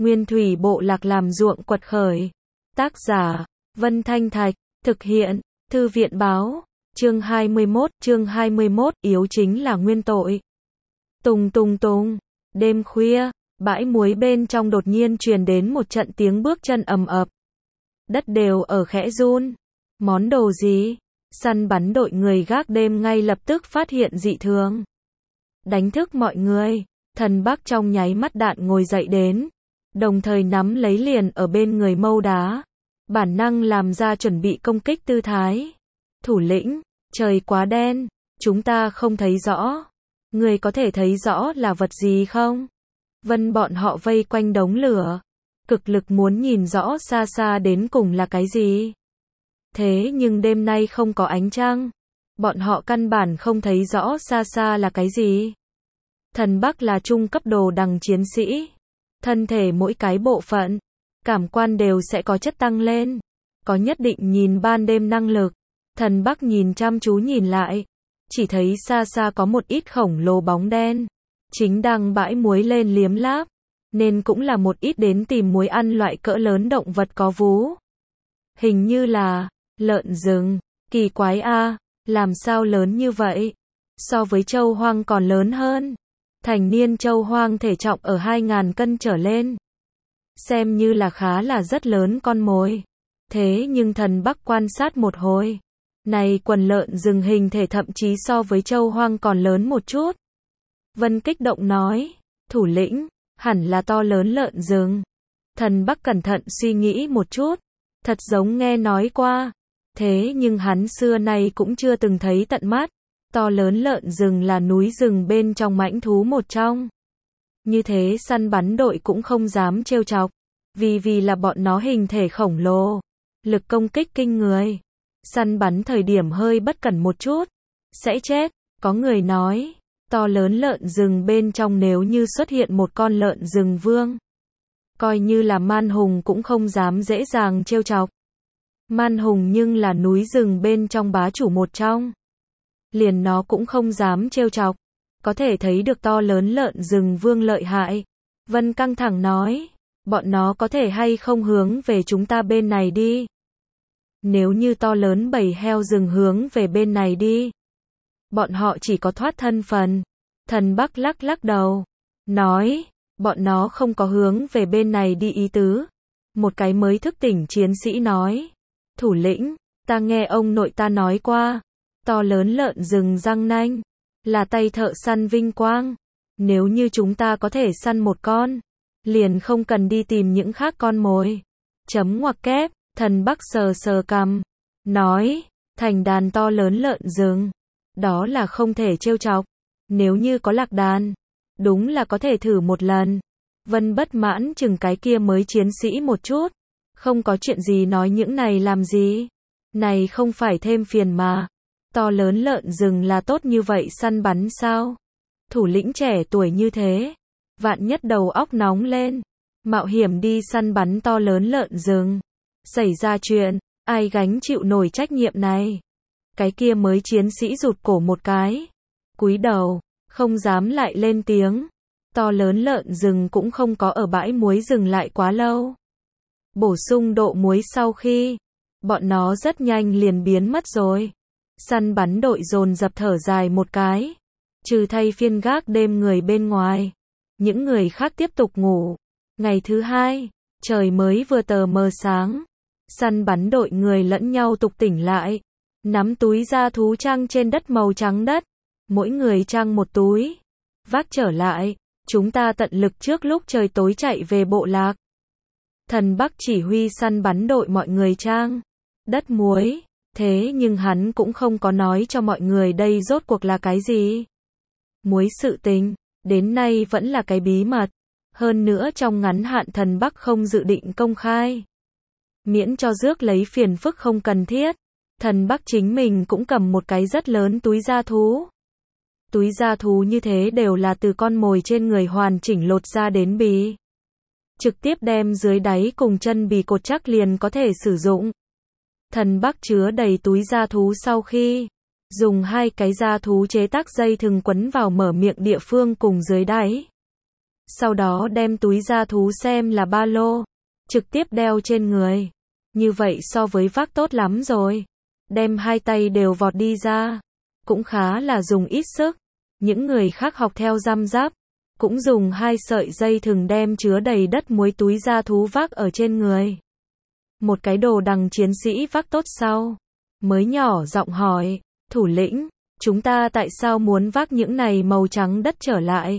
Nguyên thủy bộ lạc làm ruộng quật khởi. Tác giả, Vân Thanh Thạch, thực hiện, Thư viện báo, chương 21, yếu chính là nguyên tội. Tùng tùng tùng, đêm khuya, bãi muối bên trong đột nhiên truyền đến một trận tiếng bước chân ầm ập. Đất đều ở khẽ run. Món đồ gì? Săn bắn đội người gác đêm ngay lập tức phát hiện dị thường. Đánh thức mọi người, thần Bắc trong nháy mắt đạn ngồi dậy đến, đồng thời nắm lấy liền ở bên người mâu đá, bản năng làm ra chuẩn bị công kích tư thái. Thủ lĩnh, trời quá đen, chúng ta không thấy rõ. Người có thể thấy rõ là vật gì không? Vân bọn họ vây quanh đống lửa, cực lực muốn nhìn rõ xa xa đến cùng là cái gì. Thế nhưng đêm nay không có ánh trăng, bọn họ căn bản không thấy rõ xa xa là cái gì. Thần Bắc là trung cấp đồ đằng chiến sĩ, thân thể mỗi cái bộ phận, cảm quan đều sẽ có chất tăng lên, có nhất định nhìn ban đêm năng lực. Thần Bắc nhìn chăm chú nhìn lại, chỉ thấy xa xa có một ít khổng lồ bóng đen, chính đang bãi muối lên liếm láp, nên cũng là một ít đến tìm muối ăn loại cỡ lớn động vật có vú. Hình như là lợn rừng, kỳ quái a, làm sao lớn như vậy? So với trâu hoang còn lớn hơn. Thành niên trâu hoang thể trọng ở 2.000 cân trở lên. Xem như là khá là rất lớn con mồi. Thế nhưng thần Bắc quan sát một hồi, này quần lợn rừng hình thể thậm chí so với trâu hoang còn lớn một chút. Vân kích động nói, thủ lĩnh, hẳn là to lớn lợn rừng. Thần Bắc cẩn thận suy nghĩ một chút, thật giống nghe nói qua. Thế nhưng hắn xưa nay cũng chưa từng thấy tận mắt. To lớn lợn rừng là núi rừng bên trong mãnh thú một trong. Như thế săn bắn đội cũng không dám trêu chọc. Vì là bọn nó hình thể khổng lồ, lực công kích kinh người. Săn bắn thời điểm hơi bất cẩn một chút, sẽ chết. Có người nói, to lớn lợn rừng bên trong nếu như xuất hiện một con lợn rừng vương, coi như là man hùng cũng không dám dễ dàng trêu chọc. Man hùng nhưng là núi rừng bên trong bá chủ một trong. Liền nó cũng không dám trêu chọc. Có thể thấy được to lớn lợn rừng vương lợi hại. Vân căng thẳng nói, bọn nó có thể hay không hướng về chúng ta bên này đi. Nếu như to lớn bầy heo rừng hướng về bên này đi, bọn họ chỉ có thoát thân phần. Thần Bắc lắc lắc đầu, nói, bọn nó không có hướng về bên này đi ý tứ. Một cái mới thức tỉnh chiến sĩ nói, thủ lĩnh, ta nghe ông nội ta nói qua, to lớn lợn rừng răng nanh, là tay thợ săn vinh quang. Nếu như chúng ta có thể săn một con, liền không cần đi tìm những khác con mồi. Chấm ngoặc kép, thần Bắc sờ sờ cằm, nói, thành đàn to lớn lợn rừng, đó là không thể trêu chọc. Nếu như có lạc đàn, đúng là có thể thử một lần. Vân bất mãn chừng cái kia mới chiến sĩ một chút. Không có chuyện gì nói những này làm gì. Này không phải thêm phiền mà. To lớn lợn rừng là tốt như vậy săn bắn sao? Thủ lĩnh trẻ tuổi như thế, vạn nhất đầu óc nóng lên, mạo hiểm đi săn bắn to lớn lợn rừng. Xảy ra chuyện, ai gánh chịu nổi trách nhiệm này? Cái kia mới chiến sĩ rụt cổ một cái, cúi đầu, không dám lại lên tiếng. To lớn lợn rừng cũng không có ở bãi muối dừng lại quá lâu. Bổ sung độ muối sau khi, bọn nó rất nhanh liền biến mất rồi. Săn bắn đội dồn dập thở dài một cái. Trừ thay phiên gác đêm người bên ngoài, những người khác tiếp tục ngủ. Ngày thứ hai, trời mới vừa tờ mờ sáng. Săn bắn đội người lẫn nhau tục tỉnh lại. Nắm túi da thú trăng trên đất màu trắng đất. Mỗi người trăng một túi. Vác trở lại, chúng ta tận lực trước lúc trời tối chạy về bộ lạc. Thần Bắc chỉ huy săn bắn đội mọi người trang đất muối. Thế nhưng hắn cũng không có nói cho mọi người đây rốt cuộc là cái gì. Muối sự tình, đến nay vẫn là cái bí mật. Hơn nữa trong ngắn hạn thần Bắc không dự định công khai. Miễn cho rước lấy phiền phức không cần thiết. Thần Bắc chính mình cũng cầm một cái rất lớn túi da thú. Túi da thú như thế đều là từ con mồi trên người hoàn chỉnh lột ra đến bì. Trực tiếp đem dưới đáy cùng chân bì cột chắc liền có thể sử dụng. Thần Bắc chứa đầy túi da thú sau khi dùng hai cái da thú chế tác dây thừng quấn vào mở miệng địa phương cùng dưới đáy. sau đó đem túi gia thú xem là ba lô, trực tiếp đeo trên người. Như vậy so với vác tốt lắm rồi. Đem hai tay đều vọt đi ra, cũng khá là dùng ít sức. Những người khác học theo răm rắp, cũng dùng hai sợi dây thừng đem chứa đầy đất muối túi gia thú vác ở trên người. Một cái đồ đằng chiến sĩ vác tốt sau, mới nhỏ giọng hỏi, thủ lĩnh, chúng ta tại sao muốn vác những này màu trắng đất trở lại?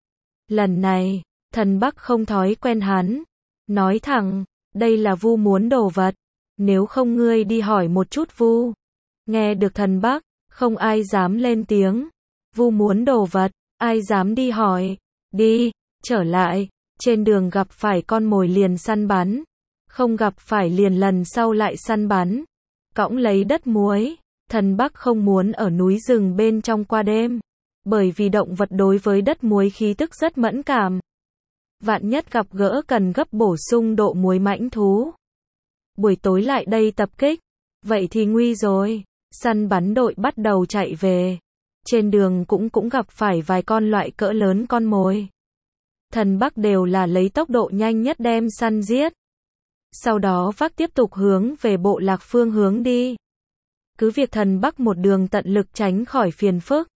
Lần này, thần Bắc không thói quen hắn, nói thẳng, đây là Vu muốn đồ vật, nếu không ngươi đi hỏi một chút Vu. Nghe được thần Bắc, không ai dám lên tiếng. Vu muốn đồ vật, ai dám đi hỏi? Đi, trở lại, trên đường gặp phải con mồi liền săn bắn, không gặp phải liền lần sau lại săn bắn. Cõng lấy đất muối, thần Bắc không muốn ở núi rừng bên trong qua đêm, bởi vì động vật đối với đất muối khí tức rất mẫn cảm. Vạn nhất gặp gỡ cần gấp bổ sung độ muối mãnh thú. Buổi tối lại đây tập kích, vậy thì nguy rồi. Săn bắn đội bắt đầu chạy về. Trên đường cũng gặp phải vài con loại cỡ lớn con mồi. Thần Bắc đều là lấy tốc độ nhanh nhất đem săn giết. Sau đó vác tiếp tục hướng về bộ lạc phương hướng đi. Cứ việc thần Bắc một đường tận lực tránh khỏi phiền phức.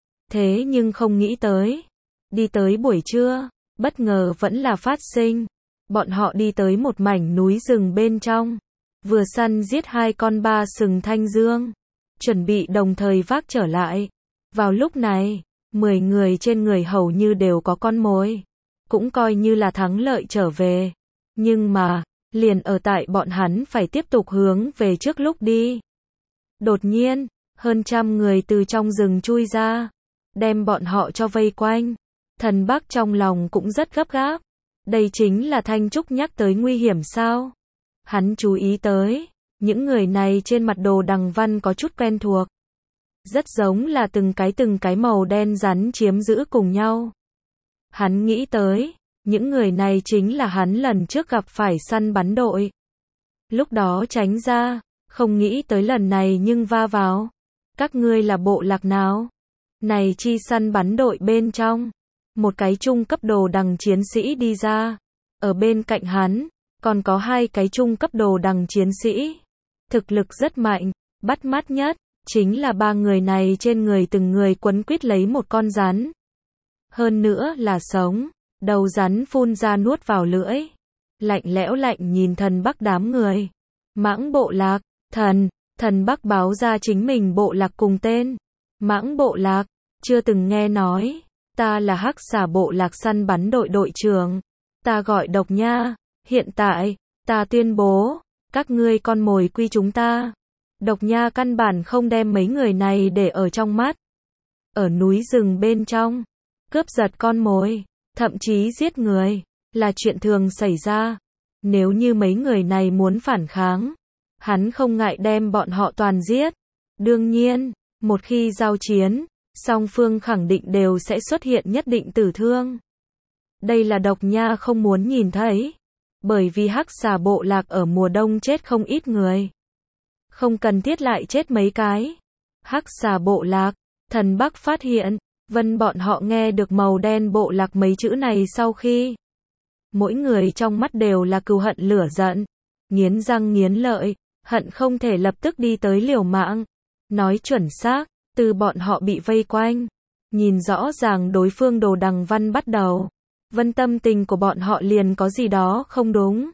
Thế nhưng không nghĩ tới. Đi tới buổi trưa, bất ngờ vẫn là phát sinh. Bọn họ đi tới một mảnh núi rừng bên trong. Vừa săn giết hai con ba sừng thanh dương. Chuẩn bị đồng thời vác trở lại. Vào lúc này, 10 người trên người hầu như đều có con mồi. Cũng coi như là thắng lợi trở về. Nhưng mà, liền ở tại bọn hắn phải tiếp tục hướng về trước lúc đi. Đột nhiên, hơn trăm người từ trong rừng chui ra, đem bọn họ cho vây quanh. Thần Bắc trong lòng cũng rất gấp gáp. Đây chính là Thanh Trúc nhắc tới nguy hiểm sao? Hắn chú ý tới, những người này trên mặt đồ đằng văn có chút quen thuộc. Rất giống là từng cái màu đen rắn chiếm giữ cùng nhau. Hắn nghĩ tới, những người này chính là hắn lần trước gặp phải săn bắn đội. Lúc đó tránh ra, không nghĩ tới lần này nhưng va vào. Các ngươi là bộ lạc nào? Này chi săn bắn đội bên trong. Một cái trung cấp đồ đằng chiến sĩ đi ra. Ở bên cạnh hắn, còn có hai cái trung cấp đồ đằng chiến sĩ. Thực lực rất mạnh, bắt mắt nhất, chính là ba người này trên người từng người quấn quýt lấy một con rắn. Hơn nữa là sống, đầu rắn phun ra nuốt vào lưỡi. Lạnh lẽo lạnh nhìn thần Bắc đám người. Mãng bộ lạc, thần Bắc báo ra chính mình bộ lạc cùng tên. Mãng bộ lạc, chưa từng nghe nói. Ta là Hắc Xà bộ lạc săn bắn đội đội trưởng. Ta gọi Độc Nha. Hiện tại, ta tuyên bố, các ngươi con mồi quy chúng ta. Độc Nha căn bản không đem mấy người này để ở trong mắt. Ở núi rừng bên trong, cướp giật con mồi, thậm chí giết người, là chuyện thường xảy ra. Nếu như mấy người này muốn phản kháng, hắn không ngại đem bọn họ toàn giết. Đương nhiên, một khi giao chiến, song phương khẳng định đều sẽ xuất hiện nhất định tử thương. Đây là Độc Nha không muốn nhìn thấy. Bởi vì Hắc Xà bộ lạc ở mùa đông chết không ít người. Không cần thiết lại chết mấy cái. Hắc Xà bộ lạc, thần Bắc phát hiện, bọn họ nghe được màu đen bộ lạc mấy chữ này sau khi. Mỗi người trong mắt đều là cừu hận lửa giận. Nghiến răng nghiến lợi, hận không thể lập tức đi tới liều mạng. Nói chuẩn xác, từ bọn họ bị vây quanh. Nhìn rõ ràng đối phương đồ đằng văn bắt đầu. Tâm tình của bọn họ liền có gì đó không đúng.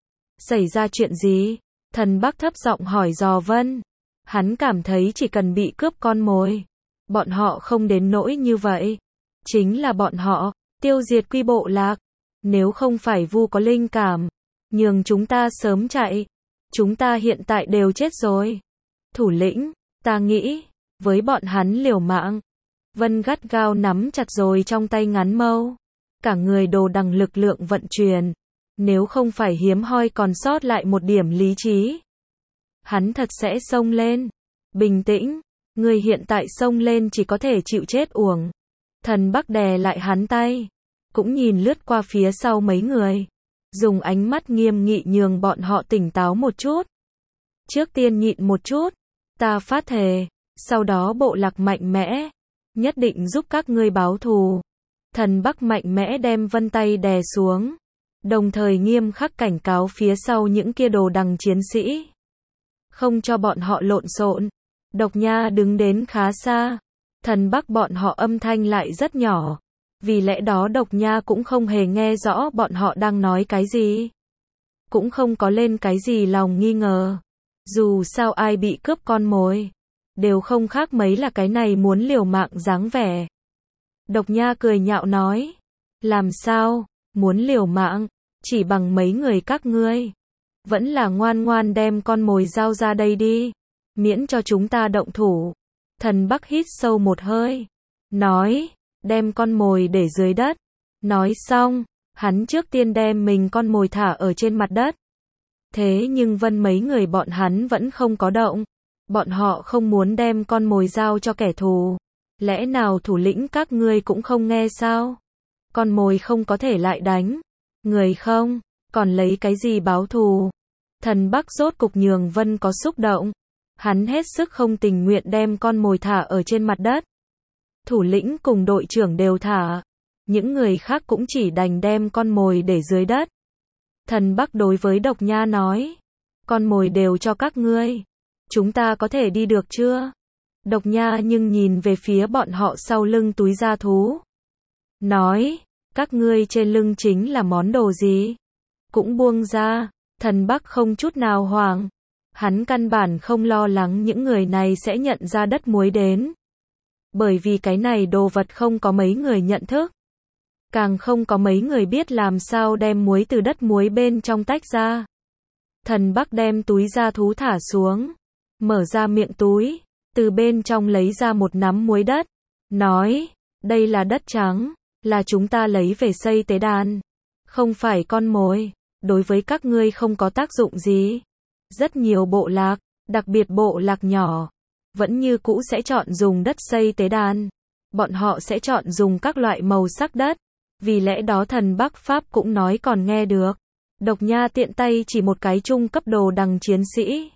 Xảy ra chuyện gì? Thần Bắc thấp giọng hỏi dò Vân. Hắn cảm thấy chỉ cần bị cướp con mồi, bọn họ không đến nỗi như vậy. Chính là bọn họ, tiêu diệt quy bộ lạc. Nếu không phải Vu có linh cảm, nhường chúng ta sớm chạy. Chúng ta hiện tại đều chết rồi. Thủ lĩnh, ta nghĩ, với bọn hắn liều mạng. Vân gắt gao nắm chặt rồi trong tay ngắn mâu. Cả người đồ đằng lực lượng vận chuyển. Nếu không phải hiếm hoi còn sót lại một điểm lý trí, hắn thật sẽ xông lên. Bình tĩnh, người hiện tại xông lên chỉ có thể chịu chết uổng. Thần Bắc đè lại hắn tay, cũng nhìn lướt qua phía sau mấy người, dùng ánh mắt nghiêm nghị nhường bọn họ tỉnh táo một chút. Trước tiên nhịn một chút, ta phát thề, sau đó bộ lạc mạnh mẽ, nhất định giúp các ngươi báo thù. Thần Bắc mạnh mẽ đem vân tay đè xuống, đồng thời nghiêm khắc cảnh cáo phía sau những kia đồ đằng chiến sĩ. Không cho bọn họ lộn xộn. Độc Nha đứng đến khá xa. Thần Bắc bọn họ âm thanh lại rất nhỏ. Vì lẽ đó Độc Nha cũng không hề nghe rõ bọn họ đang nói cái gì. Cũng không có lên cái gì lòng nghi ngờ. Dù sao ai bị cướp con mồi, đều không khác mấy là cái này muốn liều mạng dáng vẻ. Độc Nha cười nhạo nói. Làm sao, muốn liều mạng, chỉ bằng mấy người các ngươi. Vẫn là ngoan ngoan đem con mồi giao ra đây đi, miễn cho chúng ta động thủ. Thần Bắc hít sâu một hơi, nói, đem con mồi để dưới đất. Nói xong, hắn trước tiên đem mình con mồi thả ở trên mặt đất. Thế nhưng Vân mấy người bọn hắn vẫn không có động. Bọn họ không muốn đem con mồi giao cho kẻ thù. Lẽ nào thủ lĩnh các ngươi cũng không nghe sao? Con mồi không có thể lại đánh người không? Còn lấy cái gì báo thù? Thần Bắc rốt cục nhường Vân có xúc động. Hắn hết sức không tình nguyện đem con mồi thả ở trên mặt đất. Thủ lĩnh cùng đội trưởng đều thả. Những người khác cũng chỉ đành đem con mồi để dưới đất. Thần Bắc đối với Độc Nha nói. Con mồi đều cho các ngươi. Chúng ta có thể đi được chưa? Độc Nha nhưng nhìn về phía bọn họ sau lưng túi da thú. Nói, các ngươi trên lưng chính là món đồ gì? Cũng buông ra. Thần Bắc không chút nào hoảng. Hắn căn bản không lo lắng những người này sẽ nhận ra đất muối đến. Bởi vì cái này đồ vật không có mấy người nhận thức. Càng không có mấy người biết làm sao đem muối từ đất muối bên trong tách ra. Thần Bắc đem túi da thú thả xuống. Mở ra miệng túi. Từ bên trong lấy ra một nắm muối đất. Nói, đây là đất trắng. Là chúng ta lấy về xây tế đàn. Không phải con mồi. Đối với các ngươi không có tác dụng gì. Rất nhiều bộ lạc, đặc biệt bộ lạc nhỏ, vẫn như cũ sẽ chọn dùng đất xây tế đàn. Bọn họ sẽ chọn dùng các loại màu sắc đất. Vì lẽ đó thần Bắc Pháp cũng nói còn nghe được. Độc Nha tiện tay chỉ một cái trung cấp đồ đằng chiến sĩ.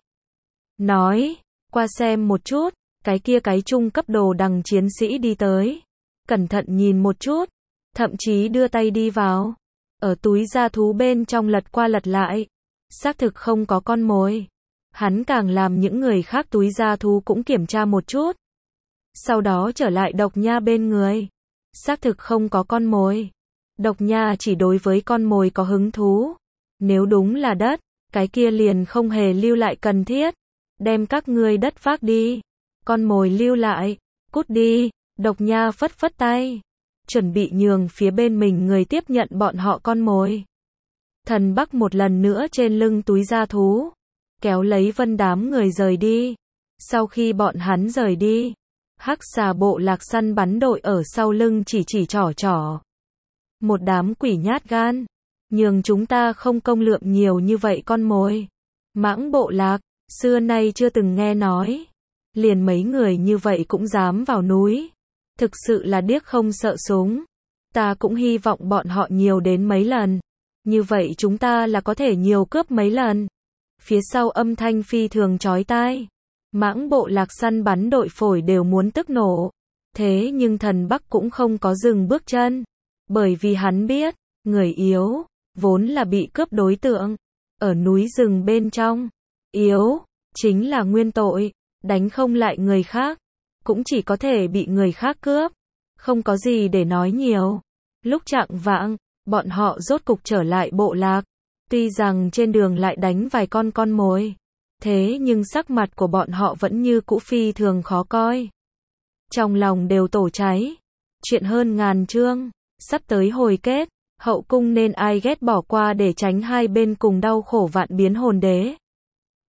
Nói, qua xem một chút, cái kia cái trung cấp đồ đằng chiến sĩ đi tới. Cẩn thận nhìn một chút, thậm chí đưa tay đi vào. Ở túi da thú bên trong lật qua lật lại. Xác thực không có con mồi. Hắn càng làm những người khác túi da thú cũng kiểm tra một chút. Sau đó trở lại Độc Nha bên người. Xác thực không có con mồi. Độc Nha chỉ đối với con mồi có hứng thú. Nếu đúng là đất, cái kia liền không hề lưu lại cần thiết. Đem các ngươi đất vác đi. Con mồi lưu lại. Cút đi. Độc Nha phất phất tay. Chuẩn bị nhường phía bên mình người tiếp nhận bọn họ con mồi. Thần Bắc một lần nữa trên lưng túi da thú. Kéo lấy Vân đám người rời đi. Sau khi bọn hắn rời đi, Hắc Xà bộ lạc săn bắn đội ở sau lưng chỉ trỏ. Một đám quỷ nhát gan. Nhường chúng ta không công lượm nhiều như vậy con mồi. Mãng bộ lạc, xưa nay chưa từng nghe nói. Liền mấy người như vậy cũng dám vào núi. Thực sự là điếc không sợ súng. Ta cũng hy vọng bọn họ nhiều đến mấy lần. Như vậy chúng ta là có thể nhiều cướp mấy lần. Phía sau âm thanh phi thường chói tai. Mãng bộ lạc săn bắn đội phổi đều muốn tức nổ. Thế nhưng thần Bắc cũng không có dừng bước chân. Bởi vì hắn biết, người yếu, vốn là bị cướp đối tượng. Ở núi rừng bên trong, yếu, chính là nguyên tội. Đánh không lại người khác, cũng chỉ có thể bị người khác cướp. Không có gì để nói nhiều. Lúc chạng vạng, bọn họ rốt cục trở lại bộ lạc. Tuy rằng trên đường lại đánh vài con mồi. Thế nhưng sắc mặt của bọn họ vẫn như cũ phi thường khó coi. Trong lòng đều tổ cháy. Chuyện hơn ngàn chương. Sắp tới hồi kết. Hậu cung nên ai ghét bỏ qua để tránh hai bên cùng đau khổ vạn biến hồn đế.